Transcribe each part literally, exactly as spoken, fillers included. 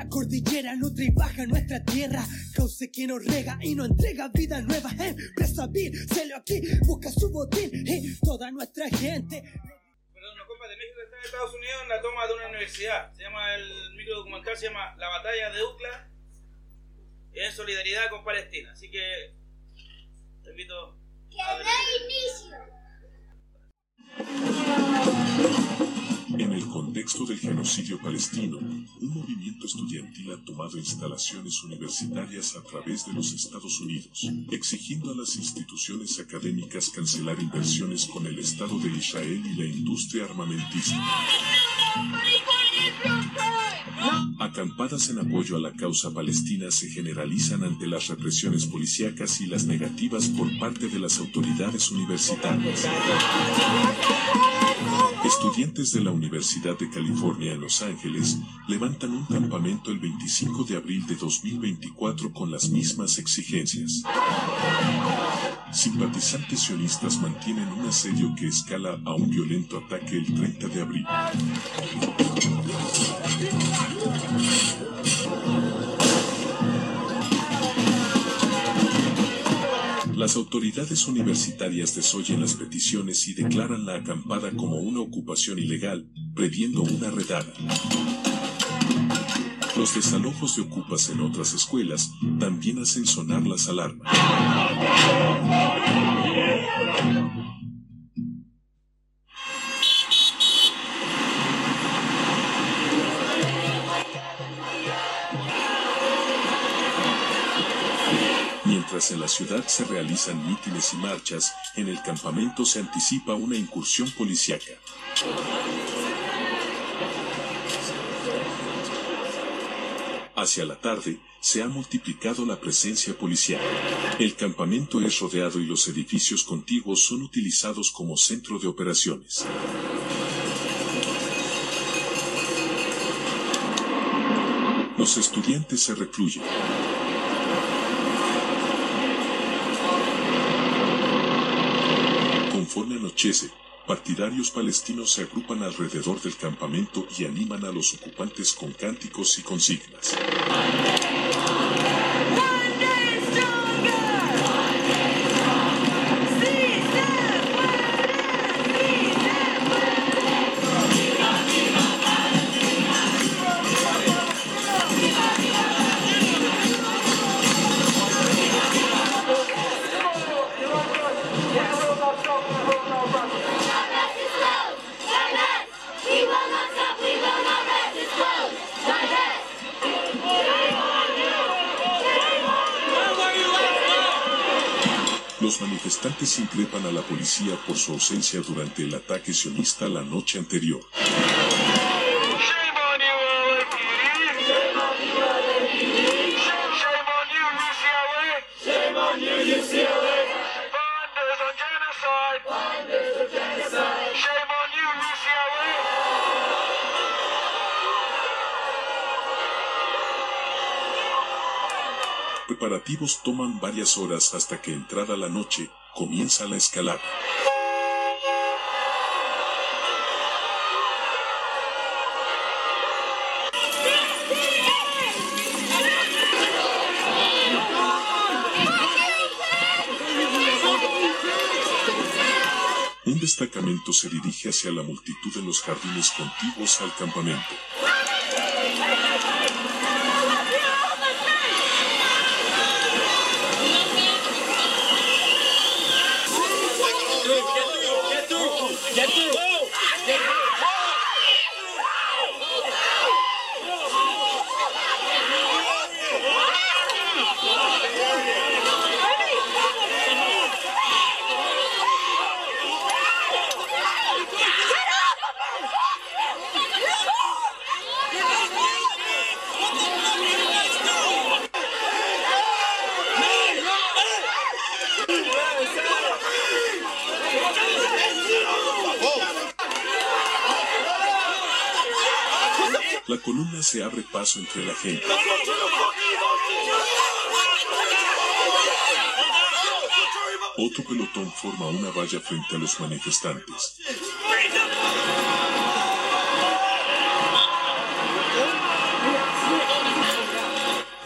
la cordillera nutre y baja nuestra tierra, cauce que nos rega y nos entrega vida nueva. Empresa Bill, Celio aquí, busca su botín y toda nuestra gente. Perdón, los compas de México están en Estados Unidos en la toma de una universidad. Se llama, el micro documental se llama La Batalla de Ukla, en solidaridad con Palestina. Así que te invito a ver. En el contexto del genocidio palestino, un movimiento estudiantil ha tomado instalaciones universitarias a través de los Estados Unidos, exigiendo a las instituciones académicas cancelar inversiones con el Estado de Israel y la industria armamentista. Acampadas en apoyo a la causa palestina se generalizan ante las represiones policíacas y las negativas por parte de las autoridades universitarias. Estudiantes de la Universidad de California en Los Ángeles levantan un campamento el veinticinco de abril de dos mil veinticuatro con las mismas exigencias. Simpatizantes sionistas mantienen un asedio que escala a un violento ataque el treinta de abril. Las autoridades universitarias desoyen las peticiones y declaran la acampada como una ocupación ilegal, previendo una redada. Los desalojos de ocupas en otras escuelas también hacen sonar las alarmas. Mientras en la ciudad se realizan mítines y marchas, en el campamento se anticipa una incursión policíaca. Hacia la tarde, se ha multiplicado la presencia policial. El campamento es rodeado y los edificios contiguos son utilizados como centro de operaciones. Los estudiantes se recluyen. Conforme anochece, partidarios palestinos se agrupan alrededor del campamento y animan a los ocupantes con cánticos y consignas. Los manifestantes increpan a la policía por su ausencia durante el ataque sionista la noche anterior. Preparativos toman varias horas hasta que, entrada la noche, comienza la escalada. Un destacamento se dirige hacia la multitud en los jardines contiguos al campamento. La columna se abre paso entre la gente. Otro pelotón forma una valla frente a los manifestantes.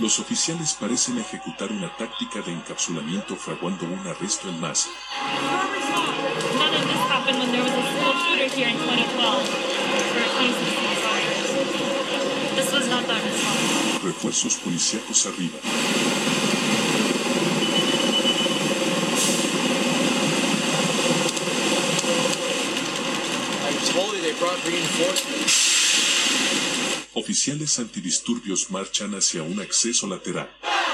Los oficiales parecen ejecutar una táctica de encapsulamiento fraguando un arresto en masa. None of this happened when there was a school shooter here in twenty twelve. Or twenty sixteen, sorry. This was not that response. Refuerzos policíacos arriba. I told you they brought reinforcements. Oficiales antidisturbios marchan hacia un acceso lateral.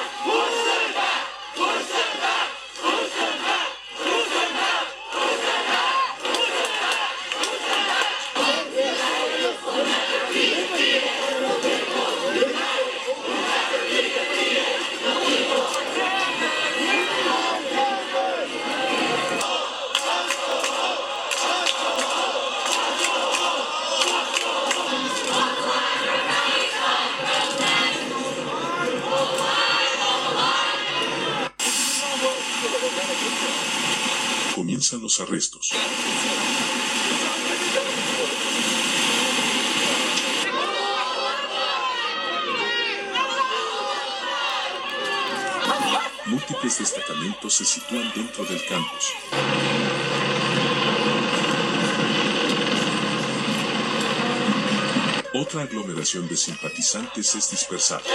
Comienzan los arrestos. Múltiples destacamentos se sitúan dentro del campus. Otra aglomeración de simpatizantes es dispersada.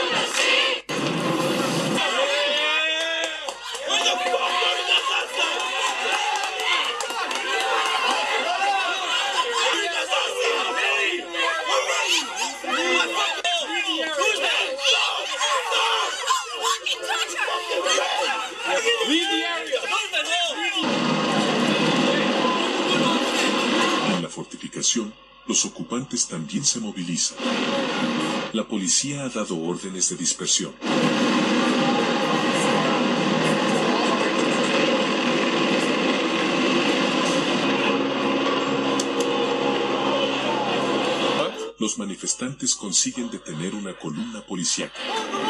En la fortificación, los ocupantes también se movilizan. La policía ha dado órdenes de dispersión. Los manifestantes consiguen detener una columna policíaca.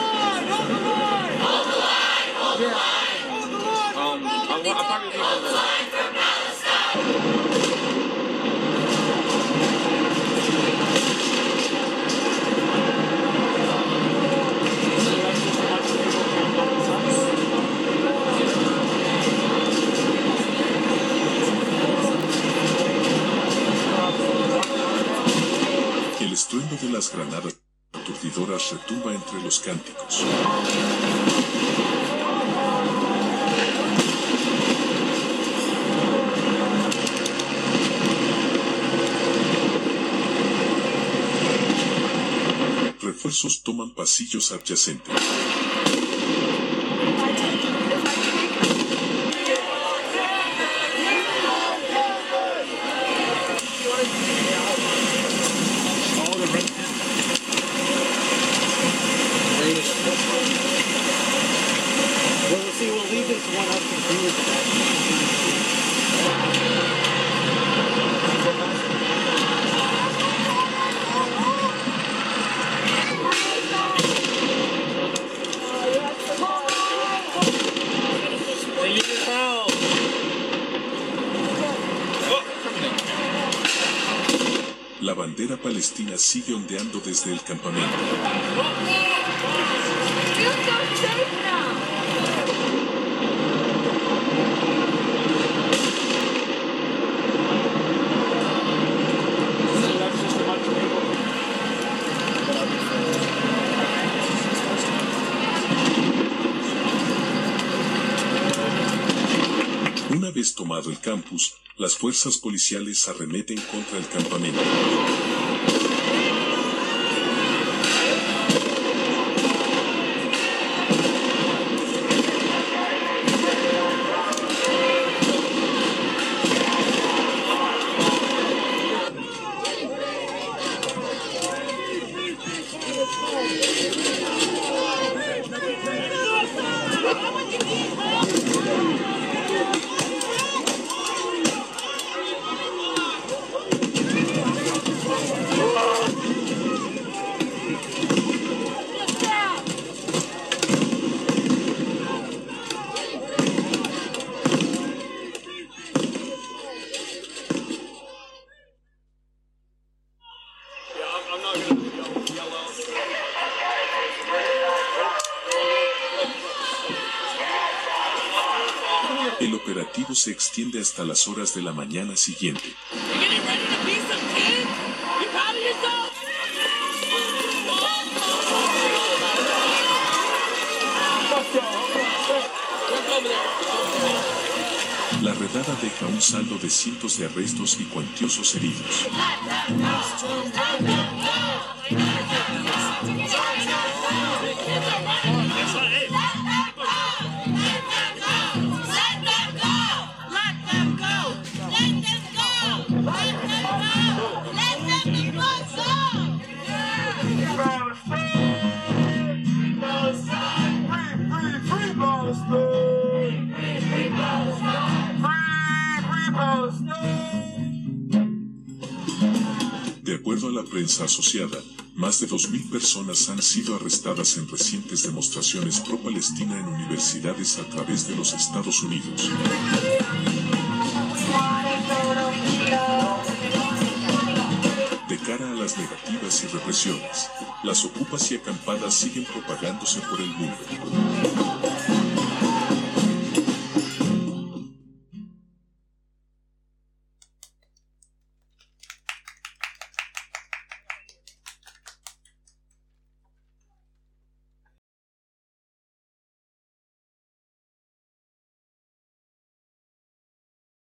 Um, I'll, I'll probably leave El estruendo de las granadas aturdidoras retumba entre los cánticos. Refuerzos toman pasillos adyacentes. Well, see, we'll leave this one up confused. La bandera palestina sigue ondeando desde el campamento. Una vez tomado el campus, las fuerzas policiales arremeten contra el campamento. El operativo se extiende hasta las horas de la mañana siguiente. La redada deja un saldo de cientos de arrestos y cuantiosos heridos. De acuerdo a la prensa asociada, más de dos mil personas han sido arrestadas en recientes demostraciones pro-Palestina en universidades a través de los Estados Unidos. De cara a las negativas y represiones, las ocupas y acampadas siguen propagándose por el mundo.